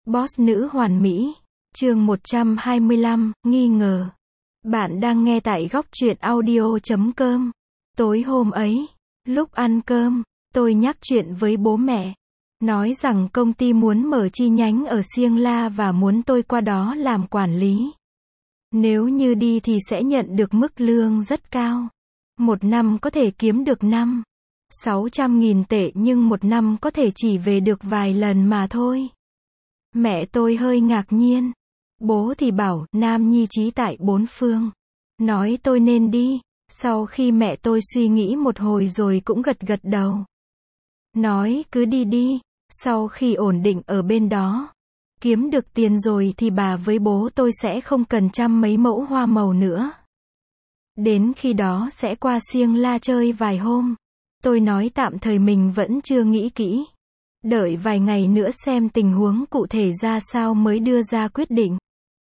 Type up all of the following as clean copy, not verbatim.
Boss nữ hoàn mỹ. Chương 125, nghi ngờ. Bạn đang nghe tại góc truyện audio.com. Tối hôm ấy, lúc ăn cơm, tôi nhắc chuyện với bố mẹ. Nói rằng công ty muốn mở chi nhánh ở Siêng La và muốn tôi qua đó làm quản lý. Nếu như đi thì sẽ nhận được mức lương rất cao. Một năm có thể kiếm được 500.000-600.000 tệ nhưng một năm có thể chỉ về được vài lần mà thôi. Mẹ tôi hơi ngạc nhiên. Bố thì bảo, nam nhi trí tại bốn phương. Nói tôi nên đi. Sau khi mẹ tôi suy nghĩ một hồi rồi cũng gật gật đầu. Nói cứ đi đi. Sau khi ổn định ở bên đó, kiếm được tiền rồi thì bà với bố tôi sẽ không cần chăm mấy mẫu hoa màu nữa. Đến khi đó sẽ qua Siêng La chơi vài hôm. Tôi nói tạm thời mình vẫn chưa nghĩ kỹ. Đợi vài ngày nữa xem tình huống cụ thể ra sao mới đưa ra quyết định.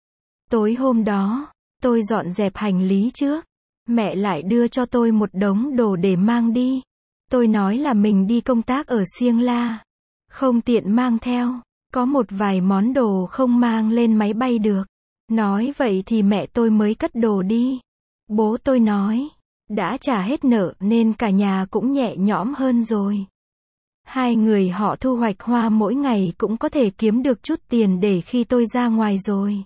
Tối hôm đó, tôi dọn dẹp hành lý trước. Mẹ lại đưa cho tôi một đống đồ để mang đi. Tôi nói là mình đi công tác ở Siêng La, không tiện mang theo. Có một vài món đồ không mang lên máy bay được. Nói vậy thì mẹ tôi mới cất đồ đi. Bố tôi nói, đã trả hết nợ nên cả nhà cũng nhẹ nhõm hơn rồi. Hai người họ thu hoạch hoa mỗi ngày cũng có thể kiếm được chút tiền để khi tôi ra ngoài rồi.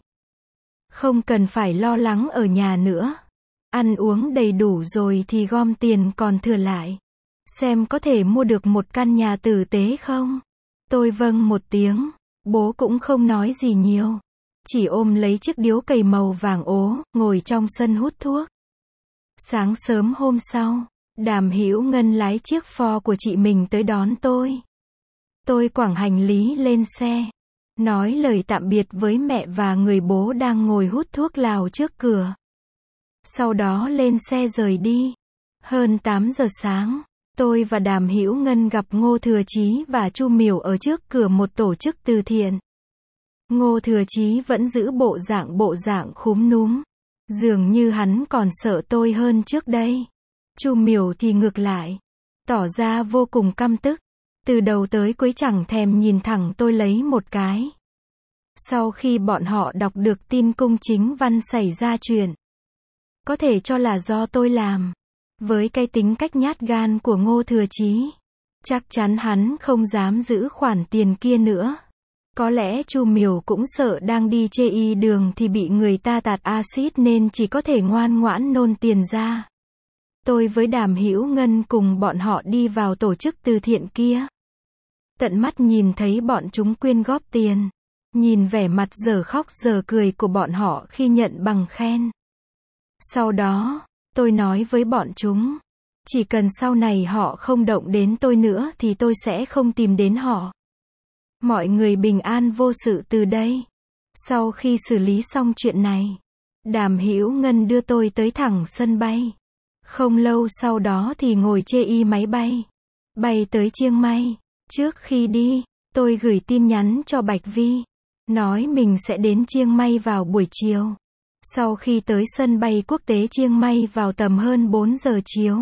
Không cần phải lo lắng ở nhà nữa. Ăn uống đầy đủ rồi thì gom tiền còn thừa lại. Xem có thể mua được một căn nhà tử tế không? Tôi vâng một tiếng. Bố cũng không nói gì nhiều. Chỉ ôm lấy chiếc điếu cày màu vàng ố, ngồi trong sân hút thuốc. Sáng sớm hôm sau, Đàm Hữu Ngân lái chiếc Ford của chị mình tới đón tôi. Tôi quẳng hành lý lên xe. Nói lời tạm biệt với mẹ và người bố đang ngồi hút thuốc lào trước cửa. Sau đó lên xe rời đi. Hơn 8 giờ sáng, tôi và Đàm Hữu Ngân gặp Ngô Thừa Chí và Chu Miểu ở trước cửa một tổ chức từ thiện. Ngô Thừa Chí vẫn giữ bộ dạng khúm núm. Dường như hắn còn sợ tôi hơn trước đây. Chu Miểu thì ngược lại, tỏ ra vô cùng căm tức. Từ đầu tới cuối chẳng thèm nhìn thẳng tôi lấy một cái. Sau khi bọn họ đọc được tin Cung Chính Văn xảy ra chuyện, có thể cho là do tôi làm. Với cái tính cách nhát gan của Ngô Thừa Chí, chắc chắn hắn không dám giữ khoản tiền kia nữa. Có lẽ Chu Miểu cũng sợ đang đi chê y đường thì bị người ta tạt axit nên chỉ có thể ngoan ngoãn nôn tiền ra. Tôi với Đàm Hữu Ngân cùng bọn họ đi vào tổ chức từ thiện kia. Tận mắt nhìn thấy bọn chúng quyên góp tiền. Nhìn vẻ mặt giờ khóc giờ cười của bọn họ khi nhận bằng khen. Sau đó, tôi nói với bọn chúng, chỉ cần sau này họ không động đến tôi nữa thì tôi sẽ không tìm đến họ. Mọi người bình an vô sự từ đây. Sau khi xử lý xong chuyện này, Đàm Hữu Ngân đưa tôi tới thẳng sân bay. Không lâu sau đó thì ngồi chê y máy bay. Bay tới Chiang Mai. Trước khi đi, tôi gửi tin nhắn cho Bạch Vi. Nói mình sẽ đến Chiang Mai vào buổi chiều. Sau khi tới sân bay quốc tế Chiang Mai vào tầm hơn 4 giờ chiều,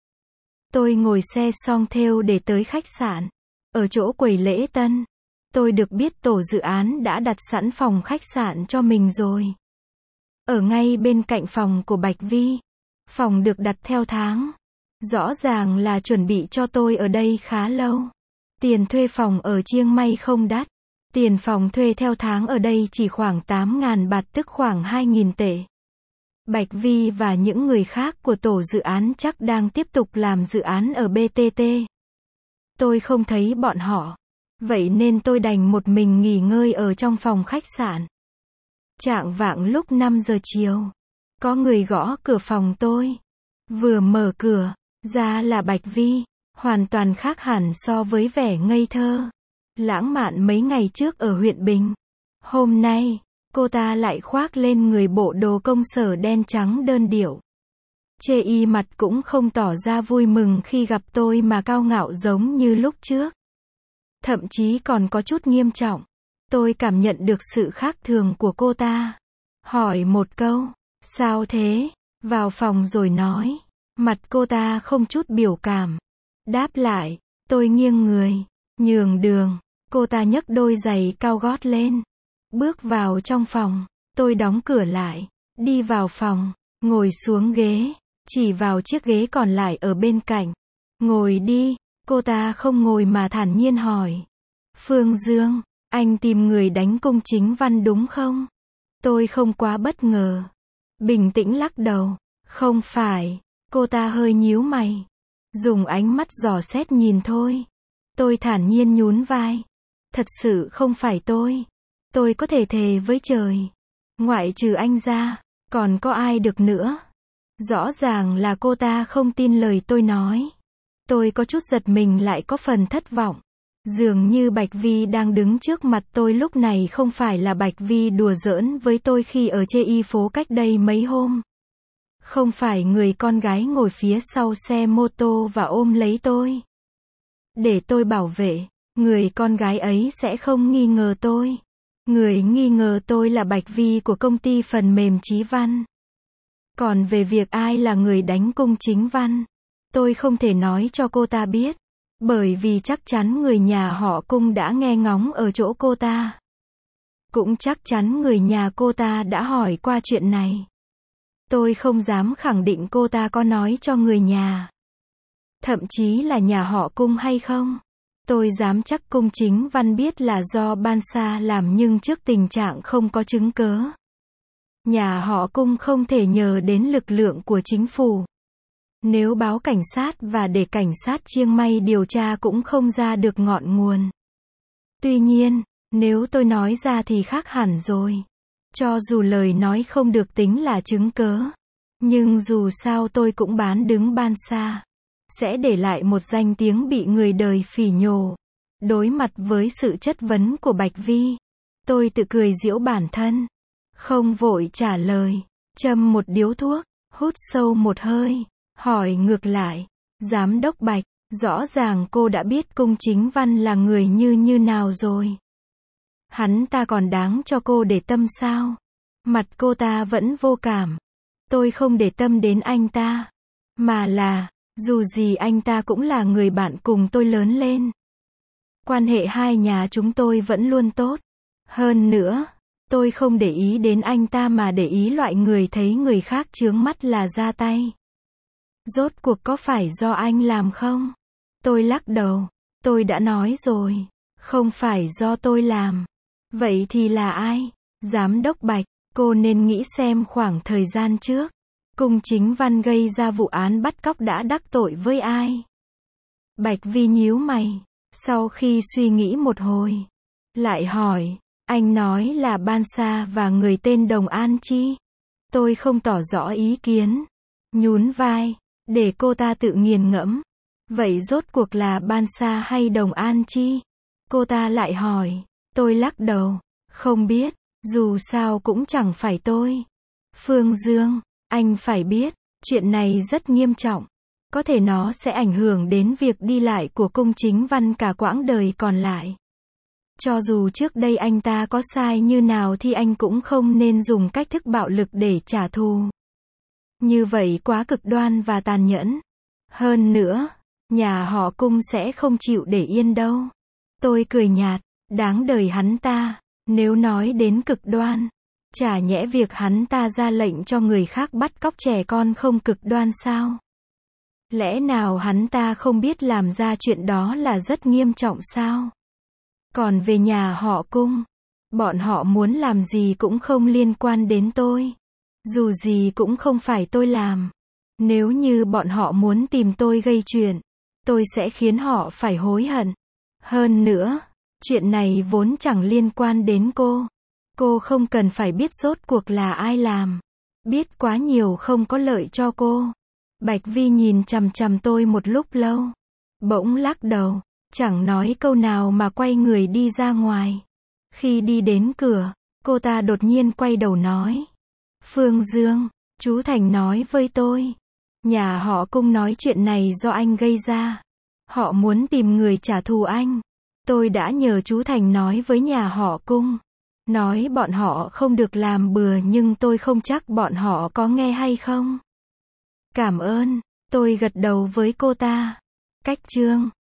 tôi ngồi xe song thêu để tới khách sạn. Ở chỗ quầy lễ tân, tôi được biết tổ dự án đã đặt sẵn phòng khách sạn cho mình rồi. Ở ngay bên cạnh phòng của Bạch Vi. Phòng được đặt theo tháng. Rõ ràng là chuẩn bị cho tôi ở đây khá lâu. Tiền thuê phòng ở Chiang Mai không đắt. Tiền phòng thuê theo tháng ở đây chỉ khoảng 8.000 baht tức khoảng 2.000 tệ. Bạch Vi và những người khác của tổ dự án chắc đang tiếp tục làm dự án ở BTT. Tôi không thấy bọn họ. Vậy nên tôi đành một mình nghỉ ngơi ở trong phòng khách sạn. Chạng vạng lúc 5 giờ chiều, có người gõ cửa phòng tôi. Vừa mở cửa ra là Bạch Vi, hoàn toàn khác hẳn so với vẻ ngây thơ, lãng mạn mấy ngày trước ở huyện Bình. Hôm nay, cô ta lại khoác lên người bộ đồ công sở đen trắng đơn điệu. Chê y mặt cũng không tỏ ra vui mừng khi gặp tôi mà cao ngạo giống như lúc trước. Thậm chí còn có chút nghiêm trọng. Tôi cảm nhận được sự khác thường của cô ta. Hỏi một câu, sao thế? Vào phòng rồi nói. Mặt cô ta không chút biểu cảm. Đáp lại, tôi nghiêng người, nhường đường. Cô ta nhấc đôi giày cao gót lên. Bước vào trong phòng, tôi đóng cửa lại, đi vào phòng, ngồi xuống ghế, chỉ vào chiếc ghế còn lại ở bên cạnh. Ngồi đi, cô ta không ngồi mà thản nhiên hỏi. Phương Dương, anh tìm người đánh Cung Chính Văn đúng không? Tôi không quá bất ngờ. Bình tĩnh lắc đầu. Không phải. Cô ta hơi nhíu mày. Dùng ánh mắt dò xét nhìn thôi. Tôi thản nhiên nhún vai. Thật sự không phải tôi. Tôi có thể thề với trời. Ngoại trừ anh ra, còn có ai được nữa? Rõ ràng là cô ta không tin lời tôi nói. Tôi có chút giật mình lại có phần thất vọng. Dường như Bạch Vi đang đứng trước mặt tôi lúc này không phải là Bạch Vi đùa giỡn với tôi khi ở Chê Y phố cách đây mấy hôm. Không phải người con gái ngồi phía sau xe mô tô và ôm lấy tôi. Để tôi bảo vệ, người con gái ấy sẽ không nghi ngờ tôi. Người nghi ngờ tôi là Bạch Vi của công ty phần mềm Chí Văn. Còn về việc ai là người đánh Cung Chính Văn, tôi không thể nói cho cô ta biết. Bởi vì chắc chắn người nhà họ Cung đã nghe ngóng ở chỗ cô ta. Cũng chắc chắn người nhà cô ta đã hỏi qua chuyện này. Tôi không dám khẳng định cô ta có nói cho người nhà. Thậm chí là nhà họ Cung hay không. Tôi dám chắc Cung Chính Văn biết là do Ban Sa làm nhưng trước tình trạng không có chứng cớ. Nhà họ Cung không thể nhờ đến lực lượng của chính phủ. Nếu báo cảnh sát và để cảnh sát Chiang Mai điều tra cũng không ra được ngọn nguồn. Tuy nhiên, nếu tôi nói ra thì khác hẳn rồi. Cho dù lời nói không được tính là chứng cớ. Nhưng dù sao tôi cũng bán đứng Ban Sa. Sẽ để lại một danh tiếng bị người đời phỉ nhổ. Đối mặt với sự chất vấn của Bạch Vi, tôi tự cười giễu bản thân. Không vội trả lời. Châm một điếu thuốc, hút sâu một hơi. Hỏi ngược lại, Giám đốc Bạch, rõ ràng cô đã biết Cung Chính Văn là người như nào rồi. Hắn ta còn đáng cho cô để tâm sao? Mặt cô ta vẫn vô cảm. Tôi không để tâm đến anh ta. Mà là, dù gì anh ta cũng là người bạn cùng tôi lớn lên. Quan hệ hai nhà chúng tôi vẫn luôn tốt. Hơn nữa, tôi không để ý đến anh ta mà để ý loại người thấy người khác chướng mắt là ra tay. Rốt cuộc có phải do anh làm không? Tôi lắc đầu. Tôi đã nói rồi. Không phải do tôi làm. Vậy thì là ai? Giám đốc Bạch, cô nên nghĩ xem khoảng thời gian trước. Cung Chính Văn gây ra vụ án bắt cóc đã đắc tội với ai? Bạch Vi nhíu mày. Sau khi suy nghĩ một hồi. Lại hỏi. Anh nói là Ban Sa và người tên Đồng An Chi. Tôi không tỏ rõ ý kiến. Nhún vai. Để cô ta tự nghiền ngẫm. Vậy rốt cuộc là Ban Sa hay Đồng An Chi? Cô ta lại hỏi. Tôi lắc đầu. Không biết, dù sao cũng chẳng phải tôi. Phương Dương, anh phải biết, chuyện này rất nghiêm trọng. Có thể nó sẽ ảnh hưởng đến việc đi lại của Cung Chính Văn cả quãng đời còn lại. Cho dù trước đây anh ta có sai như nào thì anh cũng không nên dùng cách thức bạo lực để trả thù. Như vậy quá cực đoan và tàn nhẫn. Hơn nữa, nhà họ Cung sẽ không chịu để yên đâu. Tôi cười nhạt, đáng đời hắn ta. Nếu nói đến cực đoan, chả nhẽ việc hắn ta ra lệnh cho người khác bắt cóc trẻ con không cực đoan sao? Lẽ nào hắn ta không biết làm ra chuyện đó là rất nghiêm trọng sao? Còn về nhà họ Cung, bọn họ muốn làm gì cũng không liên quan đến tôi. Dù gì cũng không phải tôi làm. Nếu như bọn họ muốn tìm tôi gây chuyện, tôi sẽ khiến họ phải hối hận. Hơn nữa, chuyện này vốn chẳng liên quan đến cô. Cô không cần phải biết rốt cuộc là ai làm. Biết quá nhiều không có lợi cho cô. Bạch Vi nhìn chằm chằm tôi một lúc lâu. Bỗng lắc đầu, chẳng nói câu nào mà quay người đi ra ngoài. Khi đi đến cửa, cô ta đột nhiên quay đầu nói. Phương Dương, chú Thành nói với tôi. Nhà họ Cung nói chuyện này do anh gây ra. Họ muốn tìm người trả thù anh. Tôi đã nhờ chú Thành nói với nhà họ Cung. Nói bọn họ không được làm bừa nhưng tôi không chắc bọn họ có nghe hay không. Cảm ơn, tôi gật đầu với cô ta. Cách chương